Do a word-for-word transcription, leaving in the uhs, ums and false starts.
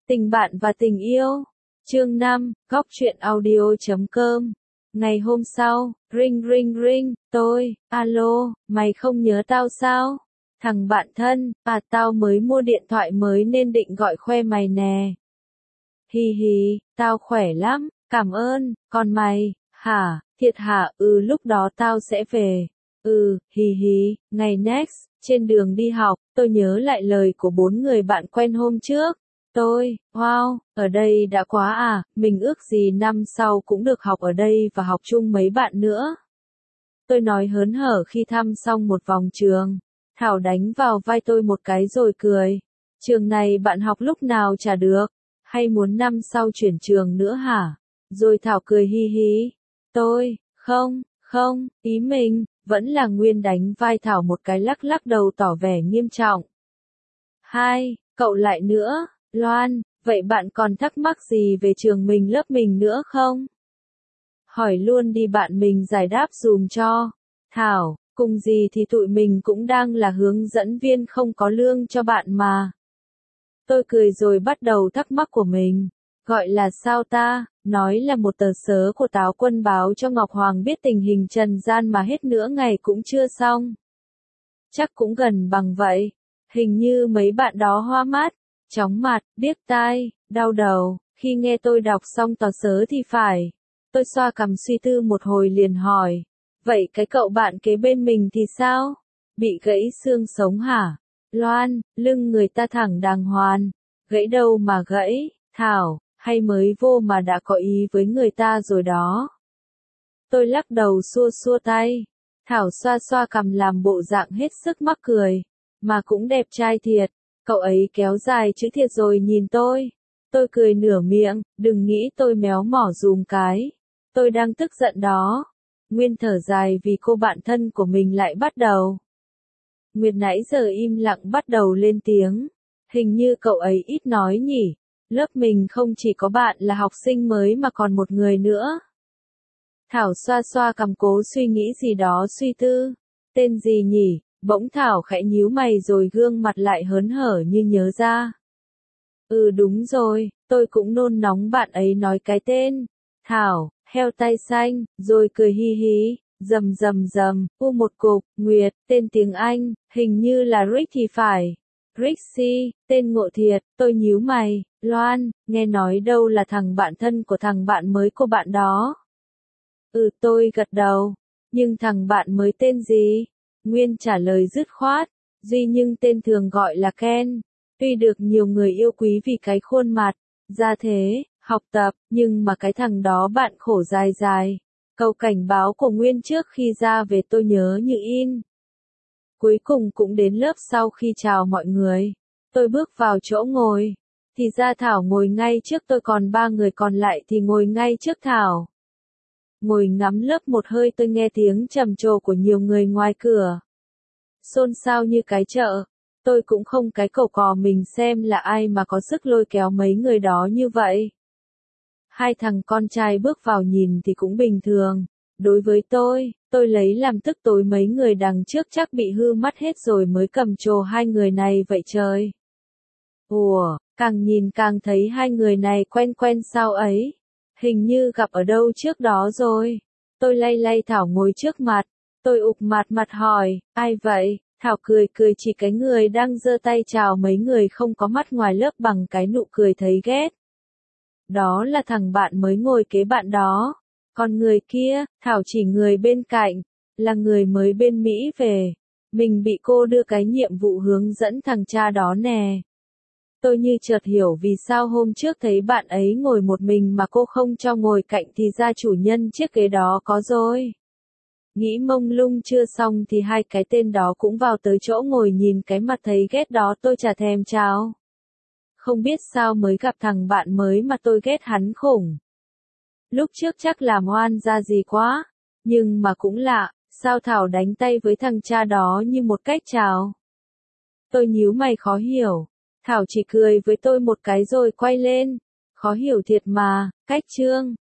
Tình bạn và tình yêu. Chương năm, góc truyện audio chấm com. Ngày hôm sau, ring ring ring, tôi, alo, mày không nhớ tao sao? Thằng bạn thân, à tao mới mua điện thoại mới nên định gọi khoe mày nè. Hi hi, tao khỏe lắm, cảm ơn, còn mày, hả, thiệt hả, ừ lúc đó tao sẽ về. Ừ, hi hi, ngày next, trên đường đi học, tôi nhớ lại lời của bốn người bạn quen hôm trước. Tôi, wow, ở đây đã quá à, mình ước gì năm sau cũng được học ở đây và học chung mấy bạn nữa. Tôi nói hớn hở khi thăm xong một vòng trường. Thảo đánh vào vai tôi một cái rồi cười. Trường này bạn học lúc nào trả được? Hay muốn năm sau chuyển trường nữa hả? Rồi Thảo cười hi hi. Tôi, không, không, ý mình, vẫn là Nguyên đánh vai Thảo một cái lắc lắc đầu tỏ vẻ nghiêm trọng. Hai, cậu lại nữa, Loan, vậy bạn còn thắc mắc gì về trường mình lớp mình nữa không? Hỏi luôn đi bạn mình giải đáp dùm cho. Thảo, cùng gì thì tụi mình cũng đang là hướng dẫn viên không có lương cho bạn mà. Tôi cười rồi bắt đầu thắc mắc của mình. Gọi là sao ta, nói là một tờ sớ của Táo Quân báo cho Ngọc Hoàng biết tình hình trần gian mà hết nửa ngày cũng chưa xong. Chắc cũng gần bằng vậy. Hình như mấy bạn đó hoa mắt, chóng mặt, điếc tai, đau đầu, khi nghe tôi đọc xong tờ sớ thì phải. Tôi xoa cằm suy tư một hồi liền hỏi. Vậy cái cậu bạn kế bên mình thì sao? Bị gãy xương sống hả? Loan, lưng người ta thẳng đàng hoàn. Gãy đâu mà gãy, Thảo, hay mới vô mà đã có ý với người ta rồi đó. Tôi lắc đầu xua xua tay. Thảo xoa xoa cằm làm bộ dạng hết sức mắc cười. Mà cũng đẹp trai thiệt. Cậu ấy kéo dài chữ thiệt rồi nhìn tôi. Tôi cười nửa miệng, đừng nghĩ tôi méo mỏ dùm cái. Tôi đang tức giận đó. Nguyên thở dài vì cô bạn thân của mình lại bắt đầu. Nguyệt nãy giờ im lặng bắt đầu lên tiếng. Hình như cậu ấy ít nói nhỉ. Lớp mình không chỉ có bạn là học sinh mới mà còn một người nữa. Thảo xoa xoa cằm cố suy nghĩ gì đó suy tư. Tên gì nhỉ? Bỗng Thảo khẽ nhíu mày rồi gương mặt lại hớn hở như nhớ ra. Ừ đúng rồi, tôi cũng nôn nóng bạn ấy nói cái tên. Thảo, heo tay xanh, rồi cười hi hi, rầm rầm rầm, u một cục, Nguyệt, tên tiếng Anh, hình như là Rick thì phải. Rixie, tên ngộ thiệt, tôi nhíu mày, Loan, nghe nói đâu là thằng bạn thân của thằng bạn mới của bạn đó. Ừ tôi gật đầu, nhưng thằng bạn mới tên gì? Nguyên trả lời dứt khoát, duy nhưng tên thường gọi là Ken. Tuy được nhiều người yêu quý vì cái khuôn mặt, ra thế, học tập, nhưng mà cái thằng đó bạn khổ dài dài. Câu cảnh báo của Nguyên trước khi ra về tôi nhớ như in. Cuối cùng cũng đến lớp sau khi chào mọi người. Tôi bước vào chỗ ngồi. Thì ra Thảo ngồi ngay trước tôi còn ba người còn lại thì ngồi ngay trước Thảo. Ngồi ngắm lớp một hơi tôi nghe tiếng trầm trồ của nhiều người ngoài cửa. Xôn xao như cái chợ. Tôi cũng không cái cầu cò mình xem là ai mà có sức lôi kéo mấy người đó như vậy. Hai thằng con trai bước vào nhìn thì cũng bình thường. Đối với tôi, tôi lấy làm tức tối mấy người đằng trước chắc bị hư mắt hết rồi mới cầm trồ hai người này vậy trời. Ủa, càng nhìn càng thấy hai người này quen quen sao ấy. Hình như gặp ở đâu trước đó rồi. Tôi lay lay Thảo ngồi trước mặt. Tôi ụp mặt mặt hỏi, ai vậy? Thảo cười cười chỉ cái người đang giơ tay chào mấy người không có mắt ngoài lớp bằng cái nụ cười thấy ghét. Đó là thằng bạn mới ngồi kế bạn đó. Còn người kia, Thảo chỉ người bên cạnh, là người mới bên Mỹ về. Mình bị cô đưa cái nhiệm vụ hướng dẫn thằng cha đó nè. Tôi như chợt hiểu vì sao hôm trước thấy bạn ấy ngồi một mình mà cô không cho ngồi cạnh thì ra chủ nhân chiếc ghế đó có rồi. Nghĩ mông lung chưa xong thì hai cái tên đó cũng vào tới chỗ ngồi nhìn cái mặt thấy ghét đó tôi chả thèm chào. Không biết sao mới gặp thằng bạn mới mà tôi ghét hắn khủng. Lúc trước chắc làm oan ra gì quá, nhưng mà cũng lạ, sao Thảo đánh tay với thằng cha đó như một cách chào. Tôi nhíu mày khó hiểu, Thảo chỉ cười với tôi một cái rồi quay lên, khó hiểu thiệt mà, cách trương,